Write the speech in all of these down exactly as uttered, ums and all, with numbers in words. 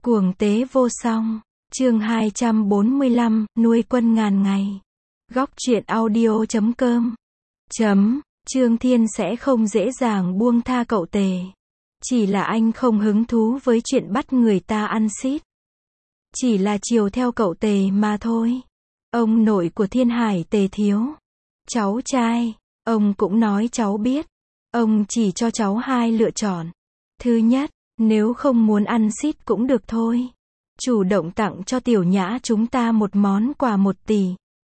Cuồng tế vô song. Chương hai trăm bốn mươi lăm, nuôi quân ngàn ngày. Góc truyện audio chấm com. Chấm, Trương Thiên sẽ không dễ dàng buông tha cậu Tề. Chỉ là anh không hứng thú với chuyện bắt người ta ăn xít. Chỉ là chiều theo cậu Tề mà thôi. Ông nội của Thiên Hải Tề thiếu. Cháu trai, ông cũng nói cháu biết. Ông chỉ cho cháu hai lựa chọn. Thứ nhất, nếu không muốn ăn xít cũng được thôi. Chủ động tặng cho Tiểu Nhã chúng ta một món quà một tỷ.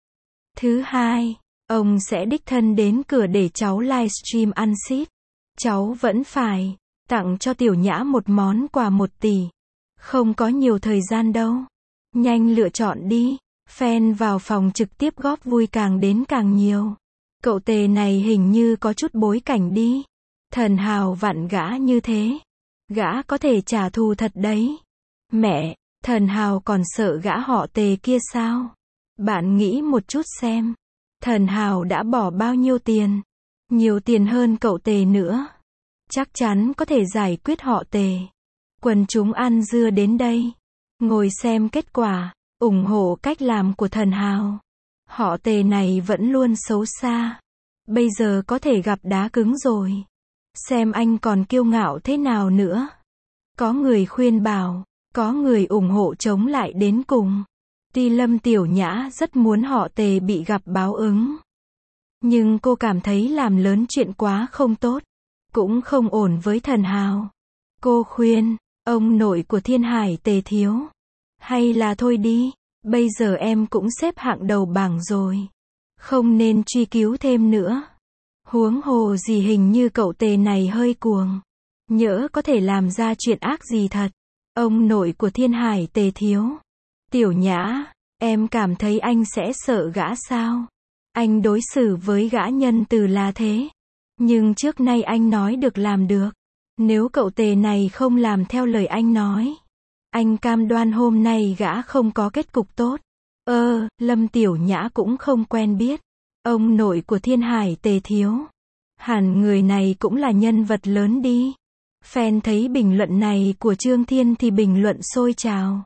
Thứ hai, ông sẽ đích thân đến cửa để cháu livestream ăn xít. Cháu vẫn phải tặng cho Tiểu Nhã một món quà một tỷ. Không có nhiều thời gian đâu. Nhanh lựa chọn đi. Fan vào phòng trực tiếp góp vui càng đến càng nhiều. Cậu Tề này hình như có chút bối cảnh đi. Thần hào vặn gã như thế. Gã có thể trả thù thật đấy. Mẹ, thần hào còn sợ gã họ Tề kia sao? Bạn nghĩ một chút xem. Thần hào đã bỏ bao nhiêu tiền? Nhiều tiền hơn cậu Tề nữa. Chắc chắn có thể giải quyết họ Tề. Quần chúng ăn dưa đến đây. Ngồi xem kết quả. Ủng hộ cách làm của thần hào. Họ Tề này vẫn luôn xấu xa. Bây giờ có thể gặp đá cứng rồi. Xem anh còn kiêu ngạo thế nào nữa. Có người khuyên bảo. Có người ủng hộ chống lại đến cùng. Tuy Lâm Tiểu Nhã rất muốn họ Tề bị gặp báo ứng. Nhưng cô cảm thấy làm lớn chuyện quá không tốt. Cũng không ổn với thần hào. Cô khuyên, ông nội của Thiên Hải Tề thiếu. Hay là thôi đi, bây giờ em cũng xếp hạng đầu bảng rồi. Không nên truy cứu thêm nữa. Huống hồ gì hình như cậu Tề này hơi cuồng. Nhỡ có thể làm ra chuyện ác gì thật. Ông nội của Thiên Hải Tề thiếu. Tiểu Nhã, em cảm thấy anh sẽ sợ gã sao? Anh đối xử với gã nhân từ là thế. Nhưng trước nay anh nói được làm được. Nếu cậu Tề này không làm theo lời anh nói, anh cam đoan hôm nay gã không có kết cục tốt. Ơ, Lâm Tiểu Nhã cũng không quen biết. Ông nội của Thiên Hải Tề thiếu. Hẳn người này cũng là nhân vật lớn đi. Fan thấy bình luận này của Trương Thiên thì bình luận sôi trào.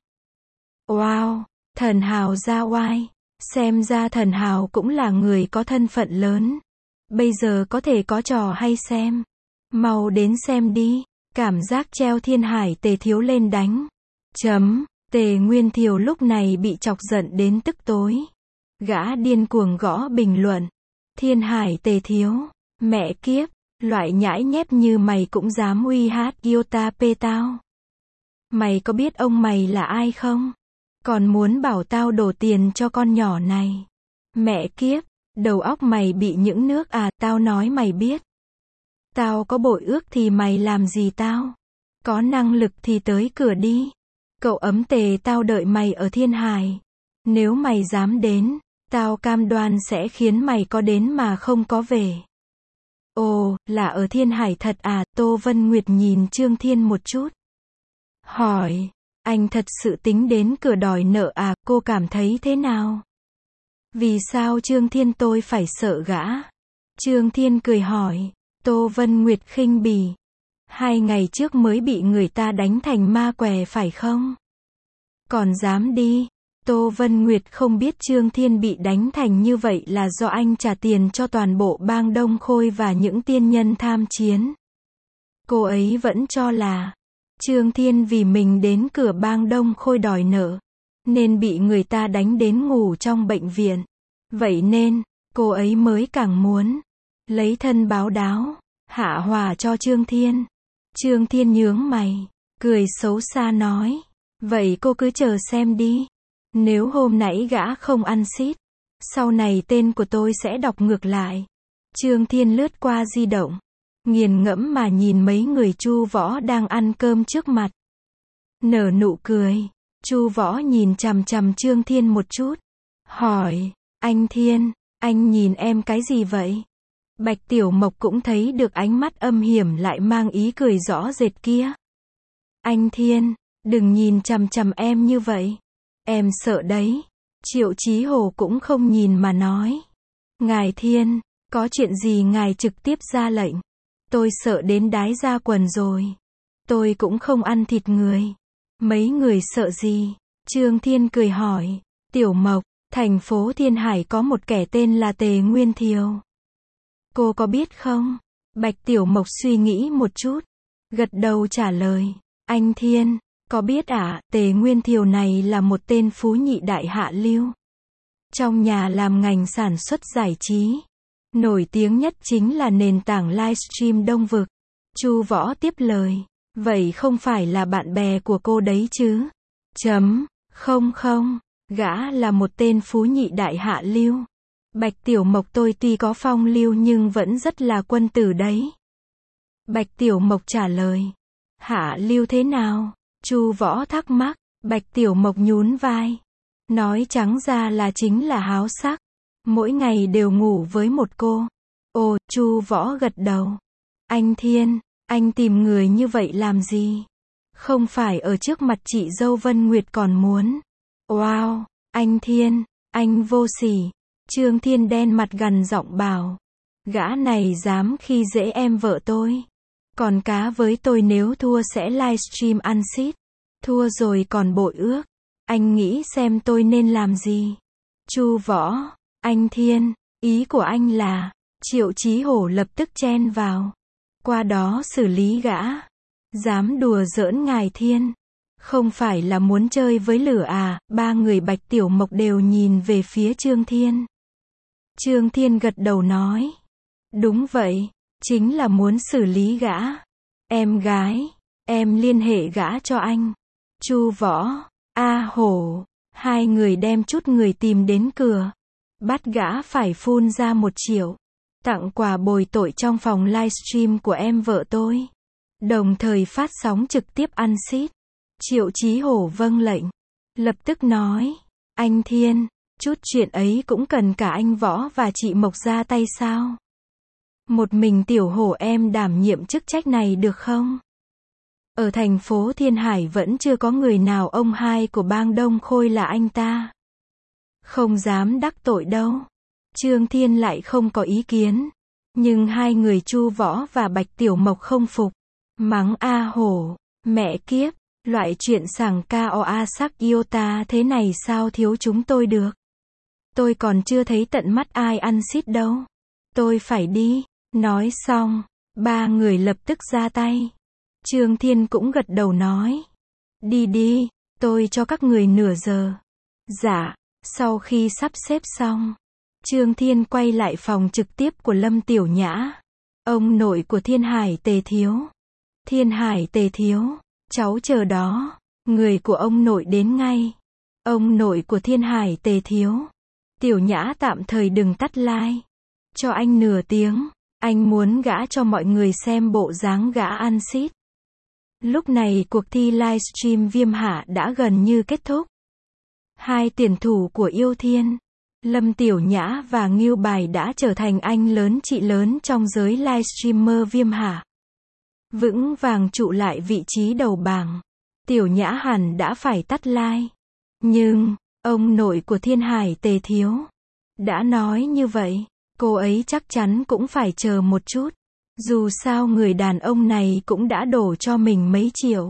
Wow, thần hào ra oai. Xem ra thần hào cũng là người có thân phận lớn. Bây giờ có thể có trò hay xem. Mau đến xem đi. Cảm giác treo Thiên Hải Tề thiếu lên đánh. Chấm, Tề Nguyên Thiều lúc này bị chọc giận đến tức tối. Gã điên cuồng gõ bình luận. Thiên Hải Tề thiếu. Mẹ kiếp, loại nhãi nhép như mày cũng dám uy hát Yota P tao. Mày có biết ông mày là ai không? Còn muốn bảo tao đổ tiền cho con nhỏ này. Mẹ kiếp, đầu óc mày bị những nước à, tao nói mày biết. Tao có bội ước thì mày làm gì tao? Có năng lực thì tới cửa đi. Cậu ấm Tề tao đợi mày ở Thiên Hải. Nếu mày dám đến, tao cam đoan sẽ khiến mày có đến mà không có về. Ồ, là ở Thiên Hải thật à? Tô Vân Nguyệt nhìn Trương Thiên một chút. Hỏi, anh thật sự tính đến cửa đòi nợ à? Cô cảm thấy thế nào? Vì sao Trương Thiên tôi phải sợ gã? Trương Thiên cười hỏi. Tô Vân Nguyệt khinh bỉ. Hai ngày trước mới bị người ta đánh thành ma què phải không? Còn dám đi. Tô Vân Nguyệt không biết Trương Thiên bị đánh thành như vậy là do anh trả tiền cho toàn bộ bang Đông Khôi và những tiên nhân tham chiến. Cô ấy vẫn cho là Trương Thiên vì mình đến cửa bang Đông Khôi đòi nợ, nên bị người ta đánh đến ngủ trong bệnh viện. Vậy nên, cô ấy mới càng muốn lấy thân báo đáo, hạ hỏa cho Trương Thiên. Trương Thiên nhướng mày, cười xấu xa nói. Vậy cô cứ chờ xem đi. Nếu hôm nãy gã không ăn xít, sau này tên của tôi sẽ đọc ngược lại. Trương Thiên lướt qua di động, nghiền ngẫm mà nhìn mấy người Chu Võ đang ăn cơm trước mặt. Nở nụ cười, Chu Võ nhìn chằm chằm Trương Thiên một chút. Hỏi, anh Thiên, anh nhìn em cái gì vậy? Bạch Tiểu Mộc cũng thấy được ánh mắt âm hiểm lại mang ý cười rõ rệt kia. Anh Thiên, đừng nhìn chằm chằm em như vậy. Em sợ đấy. Triệu Chí Hồ cũng không nhìn mà nói. Ngài Thiên, có chuyện gì ngài trực tiếp ra lệnh. Tôi sợ đến đái ra quần rồi. Tôi cũng không ăn thịt người. Mấy người sợ gì? Trương Thiên cười hỏi. Tiểu Mộc, thành phố Thiên Hải có một kẻ tên là Tề Nguyên Thiều. Cô có biết không? Bạch Tiểu Mộc suy nghĩ một chút. Gật đầu trả lời. Anh Thiên, có biết ạ, à, Tề Nguyên Thiều này là một tên phú nhị đại hạ lưu. Trong nhà làm ngành sản xuất giải trí. Nổi tiếng nhất chính là nền tảng livestream Đông Vực. Chu Võ tiếp lời. Vậy không phải là bạn bè của cô đấy chứ? Chấm, không không, gã là một tên phú nhị đại hạ lưu. Bạch Tiểu Mộc tôi tuy có phong lưu nhưng vẫn rất là quân tử đấy. Bạch Tiểu Mộc trả lời. Hạ lưu thế nào? Chu Võ thắc mắc. Bạch Tiểu Mộc nhún vai. Nói trắng ra là chính là háo sắc. Mỗi ngày đều ngủ với một cô. Ồ, Chu Võ gật đầu. Anh Thiên, anh tìm người như vậy làm gì? Không phải ở trước mặt chị dâu Vân Nguyệt còn muốn. Wow, anh Thiên, anh vô sỉ. Trương Thiên đen mặt gằn giọng bảo. Gã này dám khi dễ em vợ tôi. Còn cá với tôi nếu thua sẽ livestream ăn xít. Thua rồi còn bội ước. Anh nghĩ xem tôi nên làm gì? Chu Võ, anh Thiên, ý của anh là, Triệu Chí Hổ lập tức chen vào. Qua đó xử lý gã. Dám đùa giỡn ngài Thiên. Không phải là muốn chơi với lửa à? Ba người Bạch Tiểu Mộc đều nhìn về phía Trương Thiên. Trương Thiên gật đầu nói. Đúng vậy, chính là muốn xử lý gã. Em gái, em liên hệ gã cho anh. Chu Võ, A Hổ, hai người đem chút người tìm đến cửa. Bắt gã phải phun ra một triệu. Tặng quà bồi tội trong phòng livestream của em vợ tôi. Đồng thời phát sóng trực tiếp ăn xít. Triệu Chí Hổ vâng lệnh. Lập tức nói. Anh Thiên, chút chuyện ấy cũng cần cả anh Võ và chị Mộc ra tay sao? Một mình Tiểu Hổ em đảm nhiệm chức trách này được không? Ở thành phố Thiên Hải vẫn chưa có người nào ông hai của bang Đông Khôi là anh ta. Không dám đắc tội đâu. Trương Thiên lại không có ý kiến. Nhưng hai người Chu Võ và Bạch Tiểu Mộc không phục. Mắng A Hổ, mẹ kiếp, loại chuyện sảng ca o a sắc iota thế này sao thiếu chúng tôi được. Tôi còn chưa thấy tận mắt ai ăn xít đâu. Tôi phải đi. Nói xong, ba người lập tức ra tay. Trương Thiên cũng gật đầu nói. Đi đi, tôi cho các người nửa giờ. Dạ, sau khi sắp xếp xong, Trương Thiên quay lại phòng trực tiếp của Lâm Tiểu Nhã. Ông nội của Thiên Hải Tề Thiếu. Thiên Hải Tề Thiếu, cháu chờ đó. Người của ông nội đến ngay. Ông nội của Thiên Hải Tề Thiếu. Tiểu Nhã tạm thời đừng tắt like. Cho anh nửa tiếng. Anh muốn gã cho mọi người xem bộ dáng gã ăn xít. Lúc này cuộc thi livestream Viêm Hạ đã gần như kết thúc. Hai tuyển thủ của Yêu Thiên, Lâm Tiểu Nhã và Ngưu Bài đã trở thành anh lớn chị lớn trong giới livestreamer Viêm Hạ. Vững vàng trụ lại vị trí đầu bảng. Tiểu Nhã hẳn đã phải tắt like. Nhưng, ông nội của Thiên Hải Tề Thiếu đã nói như vậy, cô ấy chắc chắn cũng phải chờ một chút. Dù sao người đàn ông này cũng đã đổ cho mình mấy triệu.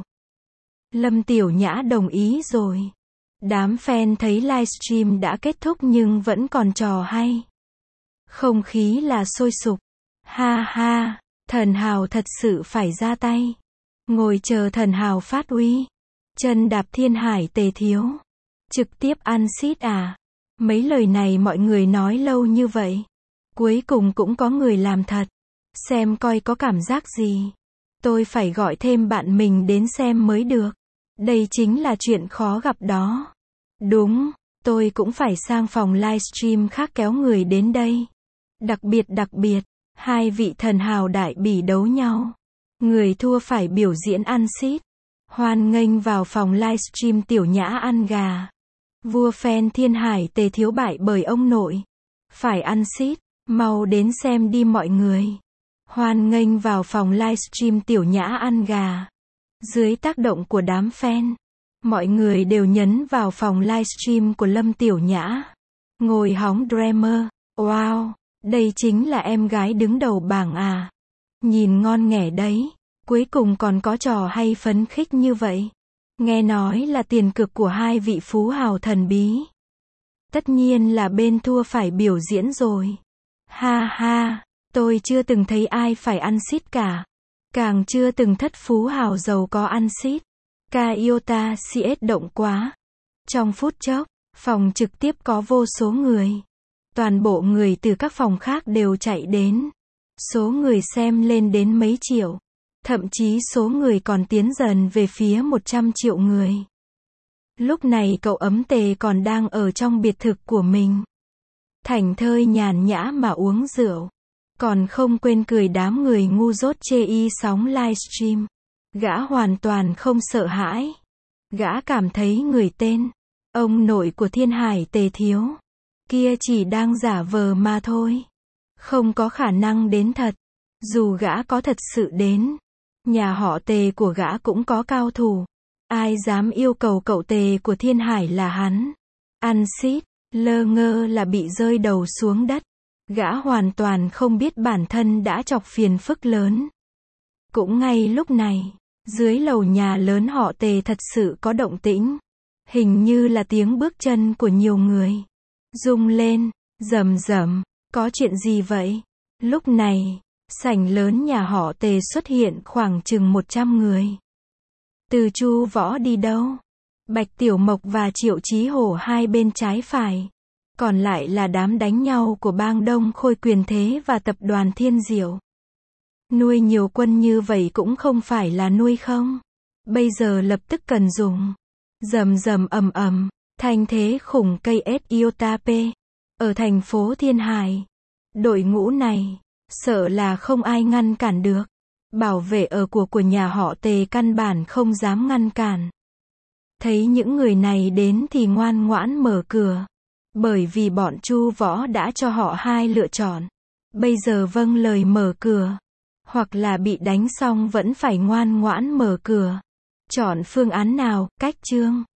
Lâm Tiểu Nhã đồng ý rồi. Đám fan thấy livestream đã kết thúc nhưng vẫn còn trò hay. Không khí là sôi sục. Ha ha, Thần Hào thật sự phải ra tay. Ngồi chờ Thần Hào phát uy. Chân đạp Thiên Hải Tề Thiếu. Trực tiếp ăn xít à? Mấy lời này mọi người nói lâu như vậy. Cuối cùng cũng có người làm thật. Xem coi có cảm giác gì. Tôi phải gọi thêm bạn mình đến xem mới được. Đây chính là chuyện khó gặp đó. Đúng, tôi cũng phải sang phòng livestream khác kéo người đến đây. Đặc biệt đặc biệt, hai vị thần hào đại bỉ đấu nhau. Người thua phải biểu diễn ăn xít. Hoan nghênh vào phòng livestream Tiểu Nhã ăn gà. Vua fan Thiên Hải Tề Thiếu bại bởi ông nội. Phải ăn xít, mau đến xem đi mọi người. Hoan nghênh vào phòng livestream Tiểu Nhã ăn gà. Dưới tác động của đám fan, mọi người đều nhấn vào phòng livestream của Lâm Tiểu Nhã. Ngồi hóng Dreamer. Wow, đây chính là em gái đứng đầu bảng à. Nhìn ngon nghẻ đấy. Cuối cùng còn có trò hay phấn khích như vậy. Nghe nói là tiền cược của hai vị phú hào thần bí. Tất nhiên là bên thua phải biểu diễn rồi. Ha ha, tôi chưa từng thấy ai phải ăn xít cả. Càng chưa từng thất phú hào giàu có ăn xít. Kaiota xê ét động quá. Trong phút chốc, phòng trực tiếp có vô số người. Toàn bộ người từ các phòng khác đều chạy đến. Số người xem lên đến mấy triệu. Thậm chí số người còn tiến dần về phía một trăm triệu người. Lúc này cậu ấm tề còn đang ở trong biệt thự của mình. Thảnh thơi nhàn nhã mà uống rượu. Còn không quên cười đám người ngu dốt chê y sóng livestream. Gã hoàn toàn không sợ hãi. Gã cảm thấy người tên ông nội của Thiên Hải Tề Thiếu kia chỉ đang giả vờ mà thôi. Không có khả năng đến thật. Dù gã có thật sự đến, nhà họ Tề của gã cũng có cao thủ. Ai dám yêu cầu cậu Tề của Thiên Hải là hắn ăn xít, lơ ngơ là bị rơi đầu xuống đất. Gã hoàn toàn không biết bản thân đã chọc phiền phức lớn. Cũng ngay lúc này, dưới lầu nhà lớn họ Tề thật sự có động tĩnh. Hình như là tiếng bước chân của nhiều người. Rung lên, rầm rầm, có chuyện gì vậy? Lúc này, sảnh lớn nhà họ Tề xuất hiện khoảng chừng một trăm người. Từ Chu Võ đi đâu? Bạch Tiểu Mộc và Triệu Chí Hổ hai bên trái phải. Còn lại là đám đánh nhau của bang Đông Khôi Quyền Thế và tập đoàn Thiên Diệu. Nuôi nhiều quân như vậy cũng không phải là nuôi không. Bây giờ lập tức cần dùng. Rầm rầm ầm ầm, thanh thế khủng cây ét Iota P. Ở thành phố Thiên Hải. Đội ngũ này, sợ là không ai ngăn cản được. Bảo vệ ở của của nhà họ Tề căn bản không dám ngăn cản. Thấy những người này đến thì ngoan ngoãn mở cửa. Bởi vì bọn Chu Võ đã cho họ hai lựa chọn. Bây giờ vâng lời mở cửa. Hoặc là bị đánh xong vẫn phải ngoan ngoãn mở cửa. Chọn phương án nào, cách chương.